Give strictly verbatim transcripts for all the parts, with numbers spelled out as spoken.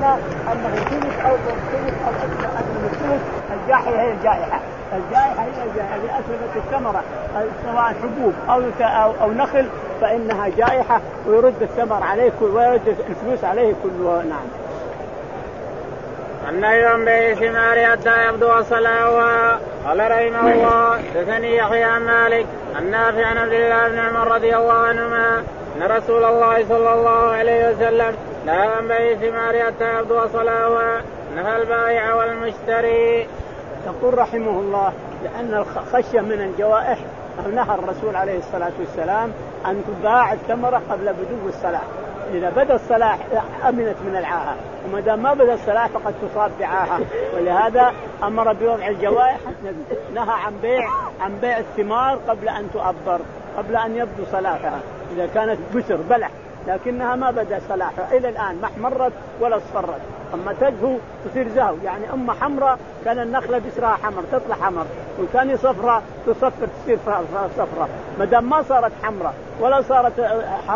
عندنا أنه ثلث أو ثلث أو أكثر من الثلث. الجائحة هي الجائحة، الجائحة هي الجائحة اللي أسلمت الثمرة سواء حبوب أو أو, أو نخل فإنها جائحة ويرد الثمر عليه كل ويرد الفلوس عليه كله. نعم. النهي عن بيع الثمار حتى يبدو صلاحها. قال رحمه الله حدثني يحيى عن مالك عن نافع عن عبد الله بن عمر رضي الله عنهما أن رسول الله صلى الله عليه وسلم نهى عن بيع الثمار حتى يبدو صلاحها، نهى البائع والمشتري. يقول رحمه الله لأن الخشية من الجوائح نهى الرسول عليه الصلاة والسلام أن تباع الثمرة قبل بدو الصلاح. إذا بدأ الصلاح أمنت من العاهة، وما دام ما بدأ الصلاح فقد تصاب بعاهة، ولهذا أمر بوضع الجوائح. نهى عن بيع عن بيع الثمار قبل أن تؤبر، قبل أن يبدو صلاحها. إذا كانت بسر بلح لكنها ما بدأ صلاحها إلى الآن ما احمرت ولا اصفرت، أما تزهو تصير زهو، يعني أما حمراء كان النخلة بسرها حمر تطلع حمر، وثاني صفراء تصفر تصير صفراء. ما دام ما صارت حمراء ولا صارت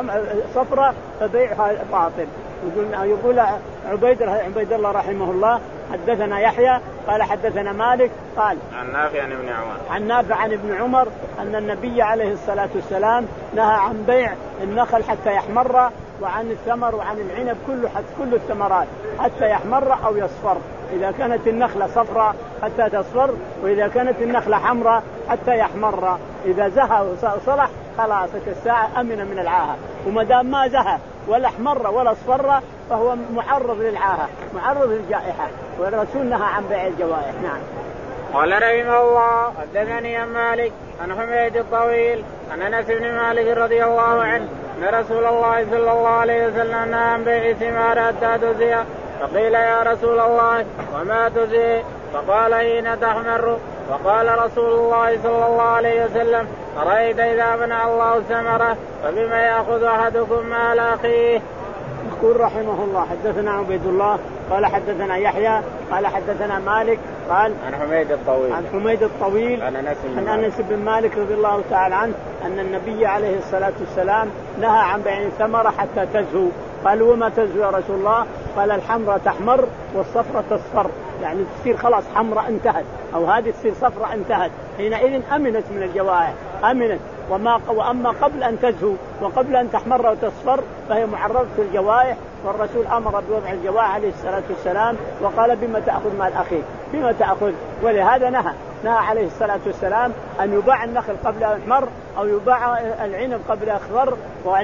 صفراء فبيعها باطل. يقول يقول عبيد عبيد الله رحمه الله حدثنا يحيى قال حدثنا مالك قال عن نافع عن ابن عمر عن نافع عن ابن عمر أن النبي عليه الصلاة والسلام نهى عن بيع النخل حتى يحمر، وعن الثمر وعن العنب كله حتى كل الثمرات حتى يحمر أو يصفر. إذا كانت النخلة صفراء حتى تصفر، وإذا كانت النخلة حمراء حتى يحمر. إذا زهى وصلح خلاص الساعة أمن من العاهة، وما دام ما زهى ولا احمر ولا اصفر فهو معرض للعاهة معرض للجائحة، والرسول نهى عن بيع الجوائح. نعم. قال رحمه الله حدثني عن مالك عن حميد الطويل عن انس بن مالك رضي الله عنه ان رسول الله صلى الله عليه وسلم نهى عن بيع الثمار حتى تزهي، فقيل يا رسول الله وما تزهي؟ فقال حين تحمر. وقال رسول الله صلى الله عليه وسلم أرأيت إذا منع الله ثمره فبما يأخذ أحدكم مال أخيه؟ يقول رحمه الله حدثنا عبيد الله قال حدثنا يحيى قال حدثنا مالك قال عن حميد الطويل عن حميد الطويل عن أنس بن مالك رضي الله تعالى عنه أن النبي عليه الصلاة والسلام نهى عن بيع الثمرة حتى تزهو. قال وما تزهو يا رسول الله؟ قال الحمرة تحمر والصفرة تصفر، يعني تصير خلاص حمرة انتهت، أو هذه تصير صفرة انتهت، حينئذ أمنت من الجوائح أمنت. وما وأما قبل أن تزهو وقبل أن تحمر وتصفر فهي معرضة الجوائح، والرسول أمر بوضع الجوائح عليه الصلاة والسلام وقال بما تأخذ مال أخيك بما تأخذ. ولهذا نهى نهى عليه الصلاة والسلام أن يباع النخل قبل أن يحمر، أو يباع العنب قبل أن يخضر،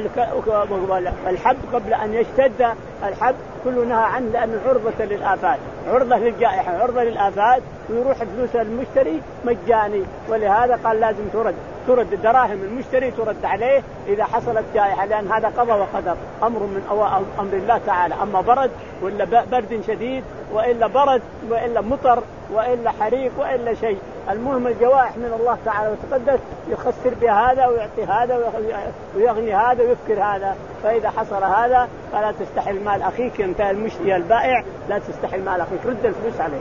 والحب قبل أن يشتد الحب، كله نهى عنه لأنه عرضة للآفات عرضة للجائحة عرضة للآفات، ويروح فلوس المشتري مجاني. ولهذا قال لازم ترد ترد دراهم المشتري ترد عليه إذا حصلت جائحة، لأن هذا قضاء وقدر أمر من أمر الله تعالى. أما برد ولا برد شديد وإلا برد وإلا مطر وإلا حريق وإلا شيء، المهم الجوائح من الله تعالى وتقدس يخسر بهذا ويعطي هذا ويغني هذا ويفكر هذا. فإذا حصل هذا فلا تستحل مال أخيك، انتهى المشتري البائع لا تستحل مال أخيك، رد الفلوس عليه.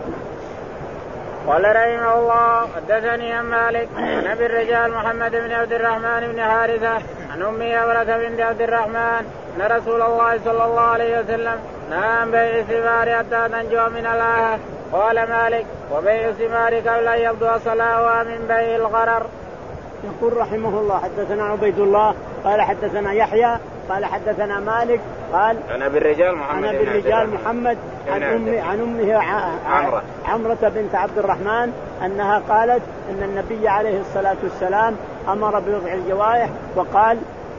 قال رحمه الله حدثني عن مالك عن ابي الرجال محمد بن عبد الرحمن بن حارثة عن امي عمرة بنت عبد الرحمن ان رسول الله صلى الله عليه وسلم نهى عن بيع الثمار حتى تنجو من الآهة. قال مالك وبيع الثمار قبل ان يبدو صلاحها من بيع الغرر. يقول رحمه الله حدثنا عبيد الله قال حدثنا يحيى قال حدثنا مالك قال عن ابي الرجال محمد عن ابي الرجال محمد عن امه عن امه عمرة عمرة بنت عبد الرحمن انها قالت ان النبي عليه الصلاة والسلام امر بوضع الجوائح وقال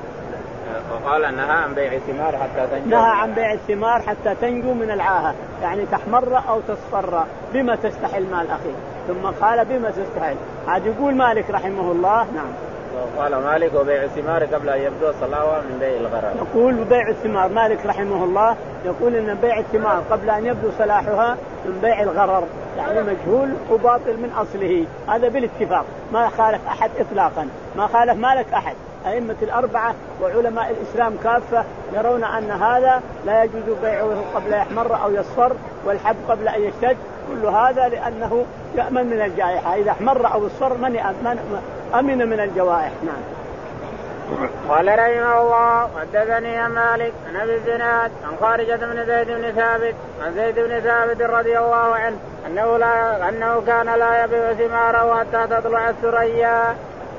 وقال نهى عن بيع الثمار حتى تنجو نهى عن بيع الثمار حتى تنجو من العاهة، يعني تحمر او تصفر. بما تستحل مال اخيك؟ ثم قال بما تستحل. عاد يقول مالك رحمه الله. نعم. قال مالك وبيع الثمار قبل أن يبدو صلاحها من بيع الغرر. يقول بيع الثمار مالك رحمه الله يقول إن بيع الثمار قبل أن يبدو صلاحها من بيع الغرر، يعني مجهول وباطل من أصله. هذا بالاتفاق ما خالف أحد إطلاقا، ما خالف مالك أحد. أئمة الأربعة وعلماء الإسلام كافة يرون أن هذا لا يجوز بيعه قبل يحمر أو يصفر، والحب قبل أن يشتد، كل هذا لأنه يأمن من الجائحة. إذا احمر أو اصفر من أمن من الجوائح. نعم. قال رحمه الله حدثني عن مالك عن ابي الزناد عن خارجة بن زيد بن ثابت عن زيد بن ثابت رضي الله عنه انه لا انه كان لا يبيع ثماره حتى تطلع الثريا.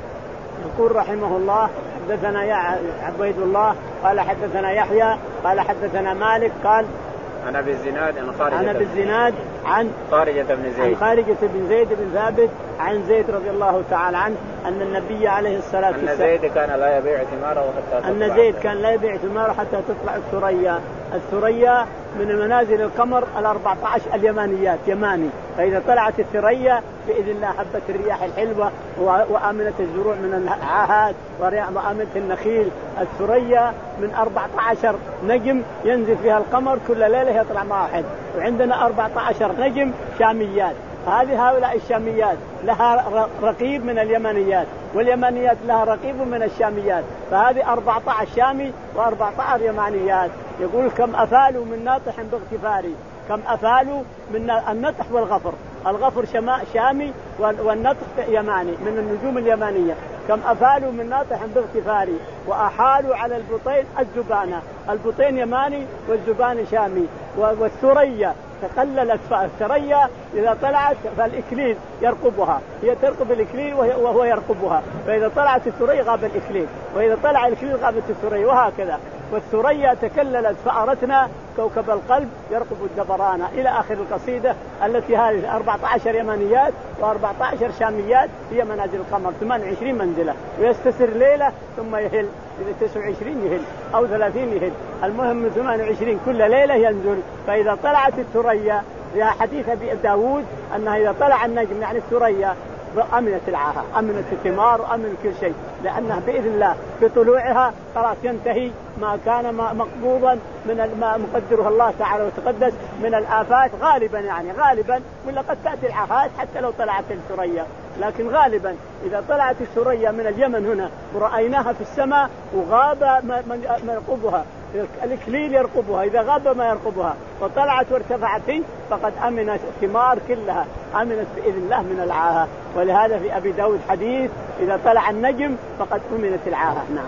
يقول رحمه الله حدثنا يا عبيد الله قال حدثنا يحيى قال حدثنا مالك قال عن ابي الزناد عن خارجة عن ابي الزناد عن خارجة بن زيد عن خارجة بن زيد بن ثابت عن زيد رضي الله تعالى عنه أن النبي عليه الصلاة والسلام أن زيد كان لا يبيع ثماره حتى تطلع أن زيد كان لا يبيع ثماره حتى تطلع الثريا. الثريا من منازل القمر الأربعة عشر اليمانيات يماني، فإذا طلعت الثريا بإذن الله حبت الرياح الحلوة وآمنة الزروع من العاهات وآمنة النخيل. الثريا من أربعة عشر نجم ينزل فيها القمر كل ليلة يطلع واحد، وعندنا أربعة عشر نجم شاميات. هذه هؤلاء الشاميات لها رقيب من اليمنيات، واليمنيات لها رقيب من الشاميات، فهذه أربعة عشر شامي وأربعة عشر يمانيات. يقول كم أفالوا من ناطح باغتفاري، كم أفالوا من النطح والغفر، الغفر شامي والنطح يماني من النجوم اليمانية. كم أفالوا من ناطح باغتفاري وأحالوا على البطين الزبانة، البطين يماني والزبان شامي. والثريا تقللت الثريا إذا طلعت فالإكليل يرقبها، هي ترقب الإكليل وهو يرقبها، فإذا طلعت الثريا غاب الإكليل، وإذا طلع الإكليل غابت الثريا، وهكذا. والثريا تكللت فأرتنا كوكب القلب يرقب الدبران إلى آخر القصيدة التي هذه أربعة عشر يمانيات وأربعة عشر شاميات هي منازل القمر ثمانية وعشرين منزلة، ويستسر ليلة ثم يهل، إذا تسعة وعشرين يهل أو ثلاثين يهل، المهم ثمانية وعشرين كل ليلة ينزل. فإذا طلعت الثريا يا حديث أبي داود أنها إذا طلع النجم يعني الثريا أمنت العاهة، أمنت الثمار وأمن كل شيء، لأنها بإذن الله بطلوعها خلاص ينتهي ما كان مقبوضا من ما مقدره الله تعالى وتقدس من الآفات غالبا، يعني غالبا، ولا قد تأتي العاهات حتى لو طلعت الثريا، لكن غالبا إذا طلعت الثريا من اليمن هنا ورأيناها في السماء وغاب من يرقبها، الإكليل يرقبها، إذا غاب ما يرقبها وطلعت وارتفعت فقد أمنت الثمار كلها، أمنت بإذن الله من العاهة. ولهذا في أبي داود حديث إذا طلع النجم فقد أمنت العاهة. نعم.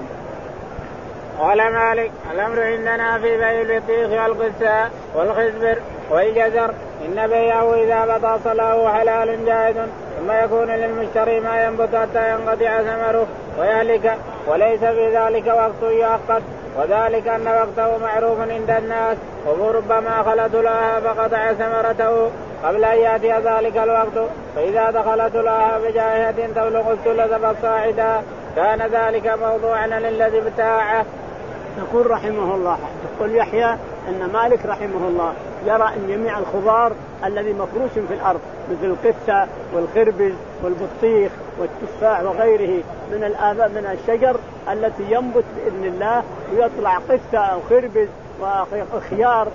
قال مالك الأمر عندنا في بيع البطيخ والقساء والخزبر والجزر إن بيعه إذا بطا صلاحه حلال جائز، ثم يكون للمشتري ما ينبت حتى ينقطع ثمره ويهلك، وليس في ذلك وقت يؤقت، وذلك أن وقته معروف عند الناس، وربما خلت لها فقطع ثمرته قبل أن يأتي ذلك الوقت، فإذا دخلت لها بجائحة تبلغ الثلث فالصاعدا كان ذلك موضوعا للذي ابتاعه. يقول رحمه الله يقول يحيى أن مالك رحمه الله يرى أن جميع الخضار الذي مفروش في الأرض مثل القثة والخربز والبطيخ والتفاح وغيره من الآباء من الشجر التي ينبت بإذن الله ويطلع قثة أو خربز وخيار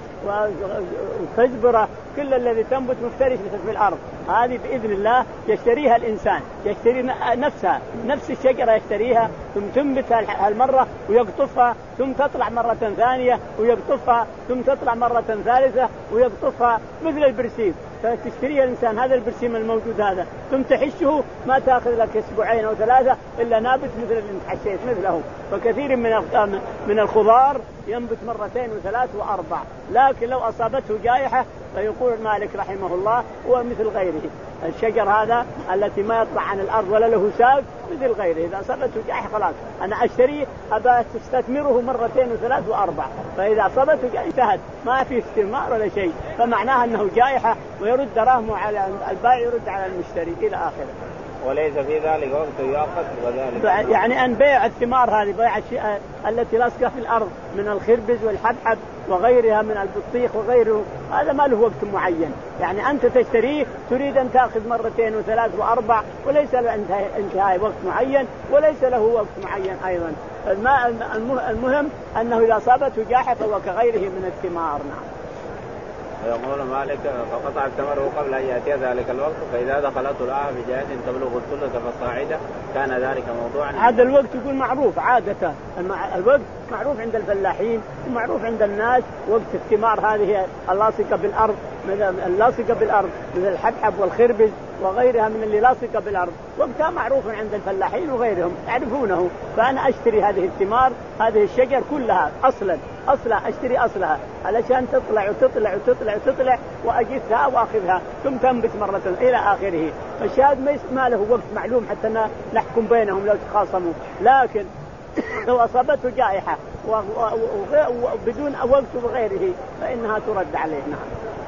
وخزبرة، كل الذي تنبت مفترس في الأرض هذه بإذن الله يشتريها الإنسان، يشتري نفسها نفس الشجرة يشتريها ثم تنبت هالمرة ويقطفها ثم تطلع مرة ثانية ويقطفها ثم تطلع مرة ثالثة ويقطفها مثل البرسيم. فتشتري الإنسان هذا البرسيم الموجود هذا ثم تحشه ما تأخذ لك أسبوعين أو ثلاثة إلا نابت مثل اللي تحشيت مثله. فكثير من من الخضار ينبت مرتين وثلاث وأربع، لكن لو أصابته جائحة فيقول مالك رحمه الله هو مثل غيره، الشجر هذا التي ما يطلع عن الأرض ولا له ساق مثل غيره، إذا أصابته جائحة خلاص أنا أشتري أبى تستثمره مرتين وثلاث وأربع، فإذا أصابته جائحة انتهت ما في استثمار ولا شيء، فمعناها أنه جائحة ويرد دراهمه على البائع يرد على المشتري إلى آخره. وليس في ذلك وقت يؤقت، وذلك يعني أن بيع الثمار هذه بيع الشيء التي لاصقة في الأرض من الخربز والحبحب وغيرها من البطيخ وغيره هذا ما له وقت معين، يعني أنت تشتريه تريد أن تأخذ مرتين وثلاث وأربع وليس له انتهاء وقت معين وليس له وقت معين أيضا. المهم أنه إذا أصابته جائحة فهو كغيره من الثمار. نعم. ويقول مالك فقطع ثمره قبل أن يأتي ذلك الوقت، فإذا دخلت الآه بجهة تبلغ الثلث فالصاعدة كان ذلك موضوعا. هذا الوقت يكون معروف عادة، الوقت معروف عند الفلاحين ومعروف عند الناس، وقت الثمار هذه اللاصقة بالأرض اللاصقة بالأرض مثل الحبحب والخربز وغيرها من اللي لاصقة بالأرض، وقتها معروف عند الفلاحين وغيرهم يعرفونه. فأنا أشتري هذه الثمار هذه الشجر كلها أصلا أصلها أشتري أصلها علشان تطلع وتطلع وتطلع وتطلع وأجثها وأخذها ثم تنبت مرة إلى آخره. فالشاهد ما له وقت معلوم حتى نحكم بينهم لو تخاصموا، لكن لو أصابته جائحة وبدون وقت وغيره فإنها ترد عليه. نعم.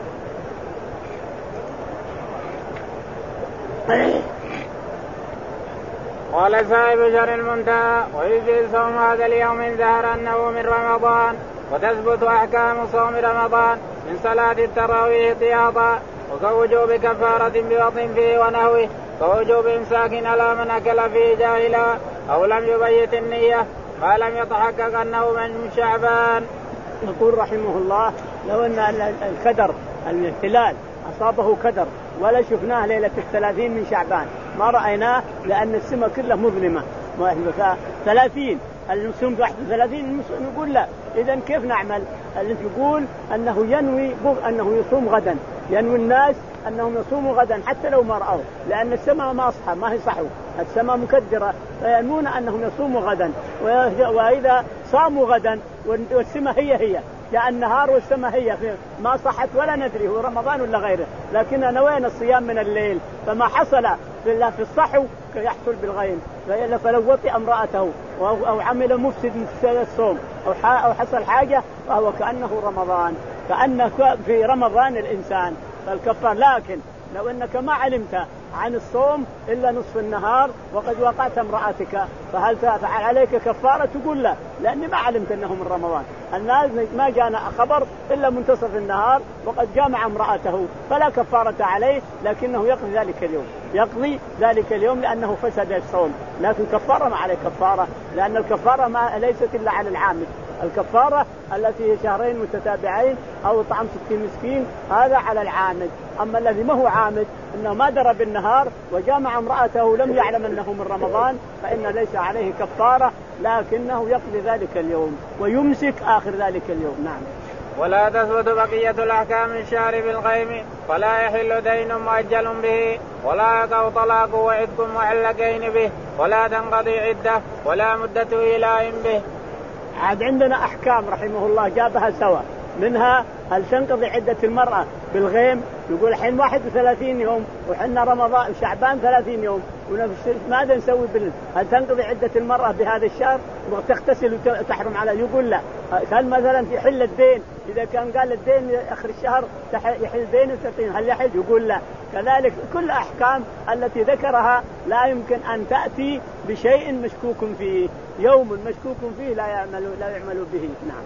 قال صاحب شر المنتهى ويجزي صوم هذا اليوم إن ظهر أنه من رمضان، وتثبت أحكام صوم رمضان من صلاة التراويح احتياطا، وكوجوب كفارة بوطن فيه ونهوه، كوجوب إمساك على من أكل فيه جاهلا أو لم يبيت النية ما لم يتحقق أنه من شعبان. يقول رحمه الله لو أن الكدر الهلال أصابه كدر ولا شفناه ليلة الثلاثين من شعبان ما رأيناه لأن السماء كلها مظلمة ثلاثين المسلم واحد وثلاثين نقول لا. إذن كيف نعمل؟ اللي يقول أنه ينوي أنه يصوم غدا، ينوي الناس أنهم يصوموا غدا حتى لو ما رأوا، لأن السماء ما أصحى ما هي صحو، السماء مكدرة، فينوون أنهم يصوموا غدا. وإذا صاموا غدا والسماء هي هي لأن النهار والسماء هي ما صحت ولا ندري هو رمضان ولا غيره، لكننا نوينا الصيام من الليل، فما حصل في الصحو يحصل بالغيم. فلو وطئ امرأته أو عمل مفسد مفسد الصوم أو حصل حاجة فهو كأنه رمضان، كأنه في رمضان الإنسان فالكفار. لكن لو أنك ما علمت عن الصوم إلا نصف النهار وقد وقعت امرأتك فهل تفعل عليك كفارة؟ تقول لا، لأني ما علمت أنه من رمضان. الناس ما جانا خبر إلا منتصف النهار وقد جامع امرأته فلا كفارة عليه، لكنه يقضي ذلك اليوم يقضي ذلك اليوم لأنه فسد الصوم، لكن كفارة ما عليه كفارة، لأن الكفارة ما ليست إلا على العامل. الكفارة التي هي شهرين متتابعين أو طعام ستين مسكين هذا على العامد. أما الذي ما هو عامد إنه ما درى بالنهار وجامع امرأته لم يعلم أنه من رمضان فإن ليس عليه كفارة، لكنه يقضي ذلك اليوم ويمسك آخر ذلك اليوم. نعم. ولا تثبت بقية الأحكام من الشهر بالغيم، فلا يحل دين مؤجل به، ولا يقع طلاق وعتق معلقين به، ولا تنقضي عدة ولا مدة إيلاء به. عاد عندنا أحكام رحمه الله جابها سوا، منها هل تنقضي عدة المرأة بالغيم؟ يقول الحين واحد وثلاثين يوم وحنا رمضان شعبان ثلاثين يوم ماذا نسوي بال... هل تنقضي عدة المرأة بهذا الشهر وتغتسل وتحرم على؟ يقول لا. هل مثلا يحل الدين إذا كان قال الدين آخر الشهر يحل دين وستين هل يحل؟ يقول لا. كذلك كل أحكام التي ذكرها لا يمكن أن تأتي بشيء مشكوك فيه، يوم مشكوك فيه لا يعمل لا يعمل به. نعم.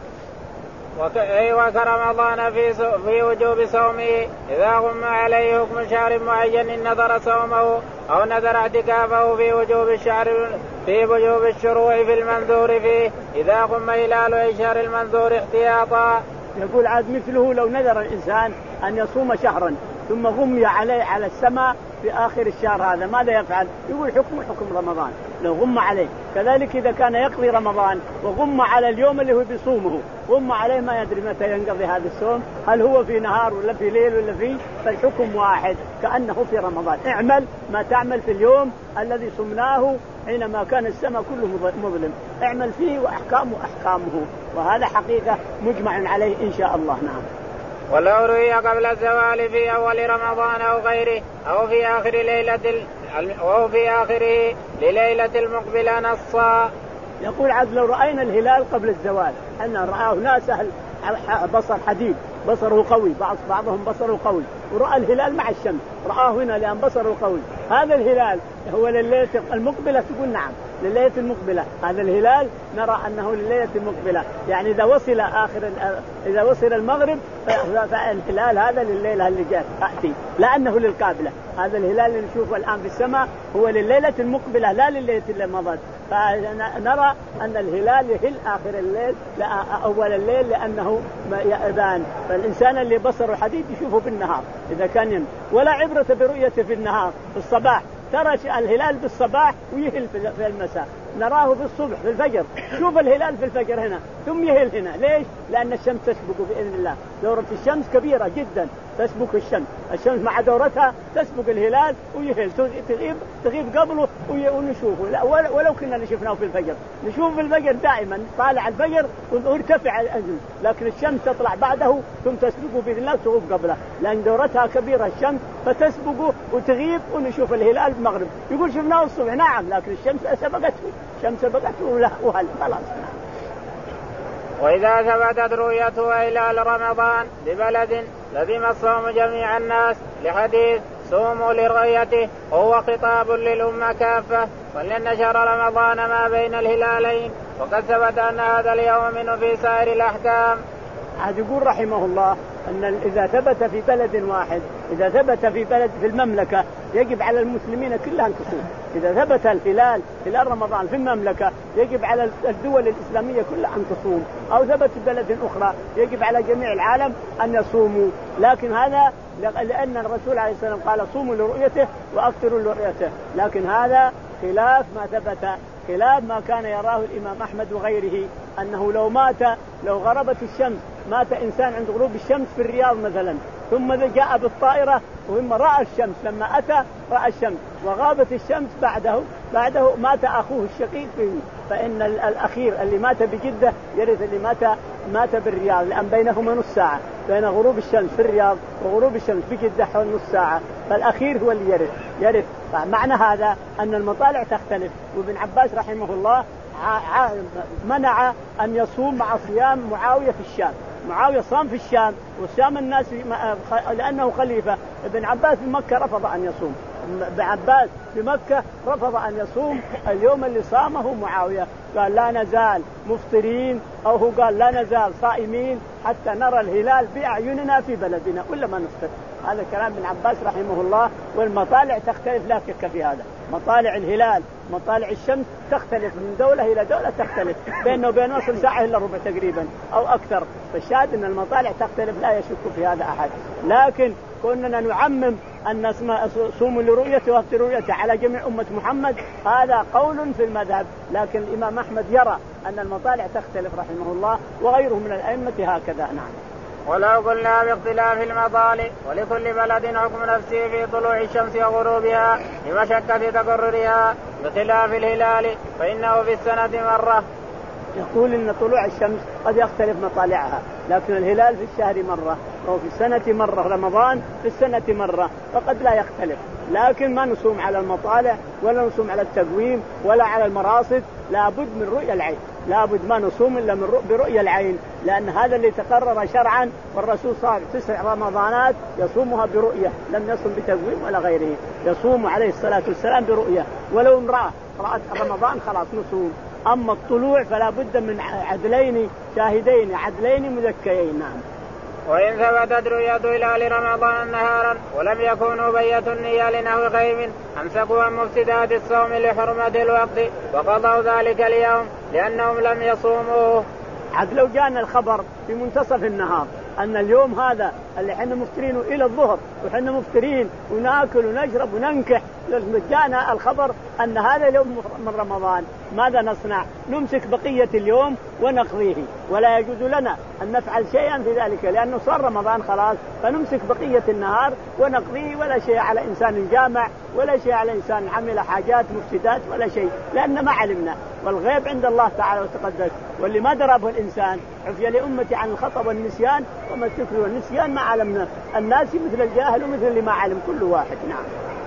وكرمضان في في وجوب صومه إذا غم عليه حكم شهر معين إن نذر صومه أو نذر اعتكافه في وجوب الشهر في وجوب الشروع في المنذور فيه إذا غم هلال أي شهر المنذور احتياطا. يقول عاد مثله لو نذر الإنسان أن يصوم شهرا ثم غمي عليه على السماء في آخر الشهر هذا ماذا يفعل؟ يقول حكم حكم رمضان لو غم عليه. كذلك إذا كان يقضي رمضان وغم على اليوم اللي هو بيصومه غم عليه ما يدري متى ينقضي هذا الصوم، هل هو في نهار ولا في ليل ولا في، فالحكم واحد كأنه في رمضان. اعمل ما تعمل في اليوم الذي صمناه حينما كان السماء كله مظلم، اعمل فيه وأحكامه أحكامه، وهذا حقيقة مجمع عليه إن شاء الله. نعم. ولو رؤي قبل الزوال في أول رمضان أو غيره أو في آخر ليلة أو في آخره لليلة المقبلة نصا. يقول عاد لو رأينا الهلال قبل الزوال أن رآه ناس بصر حديد بصره قوي، بعض بعضهم بصره قوي ورأى الهلال مع الشمس رآه هنا لأن بصره قوي، هذا الهلال هو لليلة المقبلة؟ تقول نعم لليلة المقبلة، هذا الهلال نرى أنه لليلة المقبلة، يعني إذا وصل آخر إذا وصل المغرب فالهلال هذا لليلة اللي جاءت تأتي لأنه للقابلة. هذا الهلال اللي نشوفه الآن في السماء هو لليلة المقبلة لا لليلة اللي مضت، فنرى أن الهلال يهل آخر الليل لا أول الليل لأنه يأذان، فالإنسان اللي بصره حديد يشوفه بالنهار إذا كان ين... ولا عبرة برؤيته في النهار في الصباح، ترى الهلال بالصباح ويهل في المساء، نراه في الصبح في الفجر، شوف الهلال في الفجر هنا ثم يهل هنا. ليش؟ لأن الشمس تسبق بإذن الله، دورة الشمس كبيرة جدا تسبق الشمس، الشمس مع دورتها تسبق الهلال ويهل تغيب تغيب قبله ونشوفه. لا ولو كنا شفناه في الفجر، نشوف في الفجر دائما طالع الفجر ويرتفع الأنجم، لكن الشمس تطلع بعده ثم تسبقه بإذن الله تغيب قبله، لأن دورتها كبيرة الشمس فتسبقه وتغيب ونشوف الهلال المغرب. يقول شفناه الصبح، نعم، لكن الشمس سبقته، الشمس سبقته وهل خلاص. وإذا ثبتت رؤيته هلال رمضان ببلد لزم الصوم جميع الناس، لحديث صوموا لرؤيته، وهو خطاب للأمة كافة، ولأن شهر رمضان ما بين الهلالين، وقد ثبت أن هذا اليوم منه في سائر الأحكام. عاد يقول رحمه الله أن إذا ثبت في بلد واحد، إذا ثبت في بلد في المملكة يجب على المسلمين كلها أن تصوم. إذا ثبت الهلال هلال رمضان في المملكة يجب على الدول الإسلامية كلها أن تصوم، أو ثبت في بلد أخرى يجب على جميع العالم أن يصوموا. لكن هذا لأن الرسول عليه السلام قال صوموا لرؤيته وأفطروا لرؤيته، لكن هذا خلاف ما ثبت، خلاف ما كان يراه الإمام أحمد وغيره، أنه لو مات لو غربت الشمس، مات إنسان عند غروب الشمس في الرياض مثلا، ثم جاء بالطائرة وهم رأى الشمس، لما أتى رأى الشمس وغابت الشمس بعده بعده مات أخوه الشقيق فيه، فإن الأخير اللي مات بجدة يرث اللي مات مات بالرياض، لأن بينهما نص ساعة، بين غروب الشمس في الرياض وغروب الشمس بجدة حول نص ساعة، فالأخير هو اللي يرث يرث معنى هذا أن المطالع تختلف. وابن عباس رحمه الله منع أن يصوم مع صيام معاوية في الشام. معاوية صام في الشام وصام الناس لأنه خليفة. ابن عباس في مكة رفض أن يصوم. ابن عباس في مكة رفض أن يصوم اليوم اللي صامه معاوية، قال لا نزال مفطرين، أو هو قال لا نزال صائمين حتى نرى الهلال بأعيننا في بلدنا ولا ما نفطر. هذا كلام ابن عباس رحمه الله. والمطالع تختلف لا شك في هذا، مطالع الهلال مطالع الشمس تختلف من دولة إلى دولة، تختلف بينه وبين نصف ساعة إلا ربع تقريبا أو أكثر، فالشاهد أن المطالع تختلف لا يشك في هذا أحد. لكن كنا نعمم أن صوموا لرؤيته وافطروا لرؤيته على جميع أمة محمد، هذا قول في المذهب، لكن الإمام أحمد يرى أن المطالع تختلف رحمه الله وغيره من الأئمة هكذا. نعم. ولو قلنا باختلاف المطالع ولكل بلد حكم نفسه في طلوع الشمس وغروبها لمشقة تقررها بخلاف الهلال فإنه في السنة مرة. يقول إن طلوع الشمس قد يختلف مطالعها، لكن الهلال في الشهر مرة، أو في السنة مرة، رمضان في السنة مرة، فقد لا يختلف. لكن ما نصوم على المطالع ولا نصوم على التقويم ولا على المراصد، لابد من رؤية العين، لابد ما نصوم إلا من برؤية العين، لأن هذا اللي تقرر شرعا، والرسول صار تسع رمضانات يصومها برؤية، لم يصوم بتقويم ولا غيره، يصوم عليه الصلاة والسلام برؤية. ولو امرأة رأت رمضان خلاص نصوم. أما الطلوع فلا بد من عدلين شاهدين عدلين مذكيين. نعم. وإن ثبتت رؤية هلال رمضان نهارا ولم يكونوا بيتوا النية لنحو غيم أمسكوا عن مفسدات الصوم لحرمة الوقت وقضوا ذلك اليوم لأنهم لم يصوموه. عاد لو جاءنا الخبر في منتصف النهار أن اليوم هذا اللي احنا مفترين إلى الظهر وحنا مفترين ونأكل ونشرب وننكح، جاءنا الخبر أن هذا اليوم من رمضان، ماذا نصنع؟ نمسك بقية اليوم ونقضيه، ولا يجوز لنا أن نفعل شيئا في ذلك لأنه صار رمضان خلاص، فنمسك بقية النهار ونقضيه، ولا شيء على إنسان جامع ولا شيء على إنسان عمل حاجات مفسدات ولا شيء، لأن ما علمنا، والغيب عند الله تعالى وتقدس، واللي ما دربه الإنسان عفي لأمتي عن الخطأ والنسيان وما السكر والنسيان ما علمنا، الناس مثل الجاهل ومثل اللي ما علم كل واحد. نعم.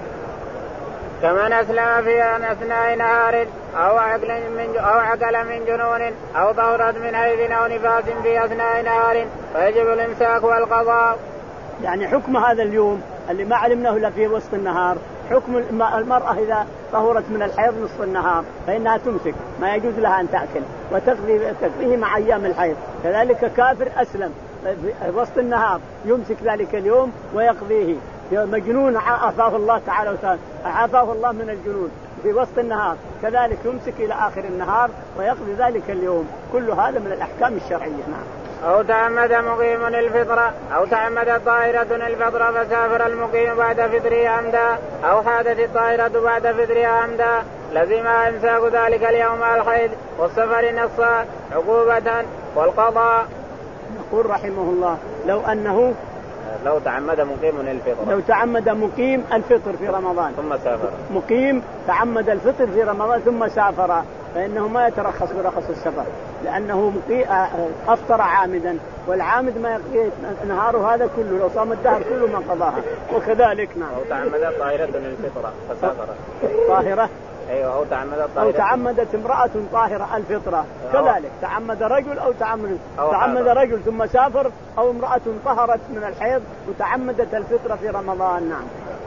كمن أسلم في أثناء نهار أو عقل من أو عقل من جنون أو طهرت من حيض أو نفاس في أثناء نهار فيجب الإمساك والقضاء. يعني حكم هذا اليوم اللي ما علمناه إلا في وسط النهار، حكم المرأة إذا طهرت من الحيض نصف النهار فإنها تمسك، ما يجوز لها أن تأكل وتقضيه مع أيام الحيض. كذلك كافر أسلم في وسط النهار يمسك ذلك اليوم ويقضيه. مجنون عافاه الله تعالى وتعالى عافاه الله من الجنون في وسط النهار كذلك يمسك إلى آخر النهار ويقضي ذلك اليوم. كل هذا من الأحكام الشرعية. نعم. أو تعمد مقيم الفطرة أو تعمد طائرة الفطرة فسافر المقيم بعد فطره عمدا أو حادث الطائرة بعد فطرها عمدا لزم إمساك ذلك اليوم على الحيض والسفر نصا عقوبة والقضاء. يقول رحمه الله لو أنه لو تعمد مقيم الفطر لو تعمد مقيم الفطر في رمضان ثم سافر مقيم تعمد الفطر في رمضان ثم سافر فإنه ما يترخص برخص السفر لأنه أفطر عامدا والعامد ما يقضي نهاره هذا كله لو صام الدهر كله ما قضاها وكذلك نعم. أو تعمدت طاهرة الفطرة فسافرت طاهرة أيوة أو تعمدت طاهرة أو تعمدت امرأة طاهرة الفطرة كذلك تعمد رجل أو تعمد أو تعمد رجل ثم سافر أو امرأة طهرت من الحيض وتعمدت الفطرة في رمضان نعم.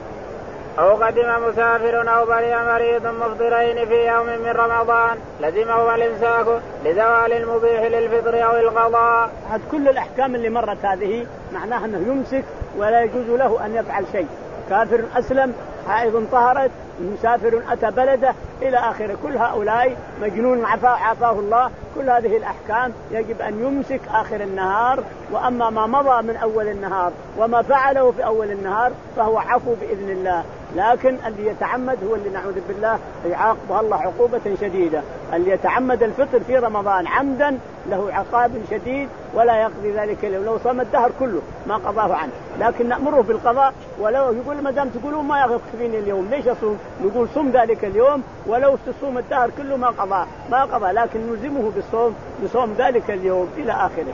أو قدم مسافر أو برئ مريض مفطرين في يوم من رمضان لزمه الإمساك لزوال المبيح للفطر أو القضاء. هذه كل الأحكام اللي مرت هذه معناها أنه يمسك ولا يجوز له أن يفعل شيء. كافر أسلم حائض طهرت مسافر أتى بلده إلى آخره كل هؤلاء مجنون عافاه الله كل هذه الأحكام يجب أن يمسك آخر النهار. وأما ما مضى من أول النهار وما فعله في أول النهار فهو عفو بإذن الله. لكن اللي يتعمد هو اللي نعوذ بالله يعاقبه الله عقوبة شديدة. اللي يتعمد الفطر في رمضان عمدا له عقاب شديد ولا يقضي ذلك اليوم لو صام الدهر كله ما قضاه عنه. لكن نأمره بالقضاء ولو يقول ما دام تقولون ما يكفيني اليوم ليش أصوم نقول صم ذلك اليوم ولو تصوم الدهر كله ما قضى ما قضى لكن نلزمه بالصوم بصوم ذلك اليوم إلى آخره.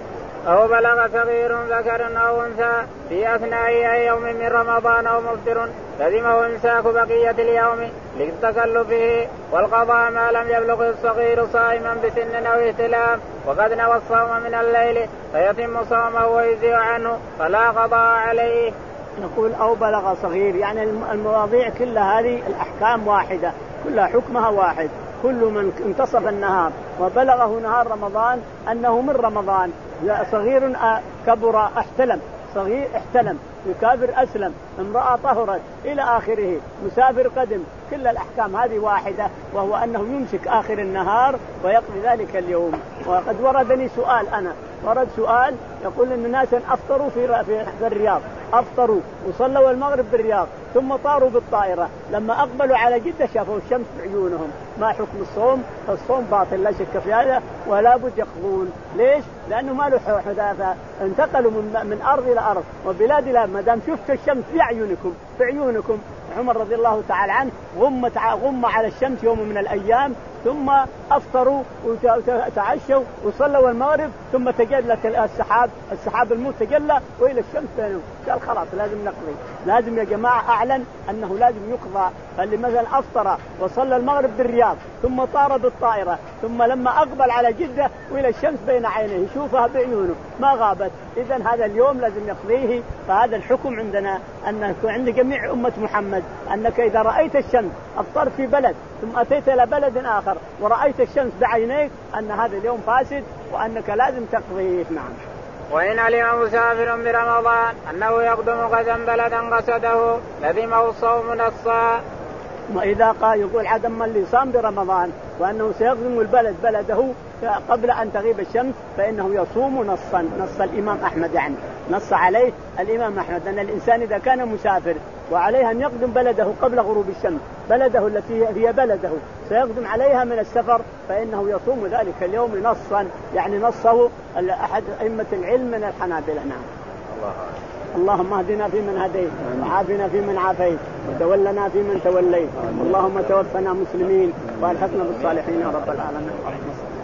أو بلغ صغير ذكر أو أنثى في أثناء أي يوم من رمضان أو مفطر لزمه إمساك بقية اليوم للتكلفه والقضاء ما لم يبلغ الصغير صائما بسن أو احتلام وقد نوى الصوم من الليل فيتم صومه ويجزئ عنه فلا قضاء عليه. نقول أو بلغ صغير يعني المواضيع كلها هذه الأحكام واحدة كلها حكمها واحد. كل من انتصف النهار وبلغه نهار رمضان أنه من رمضان صغير كبر احتلم صغير احتلم يكافر أسلم امرأة طهرت إلى آخره مسافر قدم كل الأحكام هذه واحدة وهو أنه يمسك آخر النهار ويقضي ذلك اليوم. وقد وردني سؤال أنا ورد سؤال يقول إن ناسا أفطروا في في الرياض أفطروا وصلوا المغرب بالرياض ثم طاروا بالطائرة لما أقبلوا على جدة شافوا الشمس بعيونهم ما حكم الصوم؟ الصوم باطل لا شك في هذا ولا بد يقضون. ليش؟ لأنه ما له حداثة انتقلوا من, من أرض إلى أرض وبلاد إلى ما دام شفت الشمس بعيونكم بعيونكم. عمر رضي الله تعالى عنه غمت غم على الشمس يوم من الأيام ثم أفطروا وتعشوا وصلوا المغرب ثم تجلت السحاب السحاب الموت تجلى وإلى الشمس بينهم قال خلاص لازم نقضي. لازم يا جماعة أعلن أنه لازم يقضى. فاللي مثلا أفطر وصلى المغرب بالرياض ثم طار بالطائرة ثم لما أقبل على جدة وإلى الشمس بين عينيه يشوفها بعيونه ما غابت إذن هذا اليوم لازم يقضيه. فهذا الحكم عندنا أنه عند جميع أمة محمد أنك إذا رأيت الشمس أفطرت في بلد ثم أتيت إلى بلد آخر ورأيت الشمس بعينيك أن هذا اليوم فاسد وأنك لازم تقضيه. نعم. وإن علم مسافر برمضان أنه يقدم غدا بلدا قصده لزمه الصوم نصا. وإذا قال يقول عدم من اللي صام برمضان وأنه سيقدم البلد بلده قبل أن تغيب الشمس فإنه يصوم نصا. نص الإمام أحمد يعني نص عليه الإمام أحمد أن الإنسان إذا كان مسافر وعليه أن يقدم بلده قبل غروب الشمس بلده التي هي بلده سيقدم عليها من السفر فإنه يصوم ذلك اليوم نصا يعني نصه أحد أئمة العلم من الحنابلة. نعم. الله اللهم اهدنا فيمن هديت وعافنا فيمن عافيت وتولنا فيمن توليت اللهم توفنا مسلمين والحقنا بالصالحين يا رب العالمين.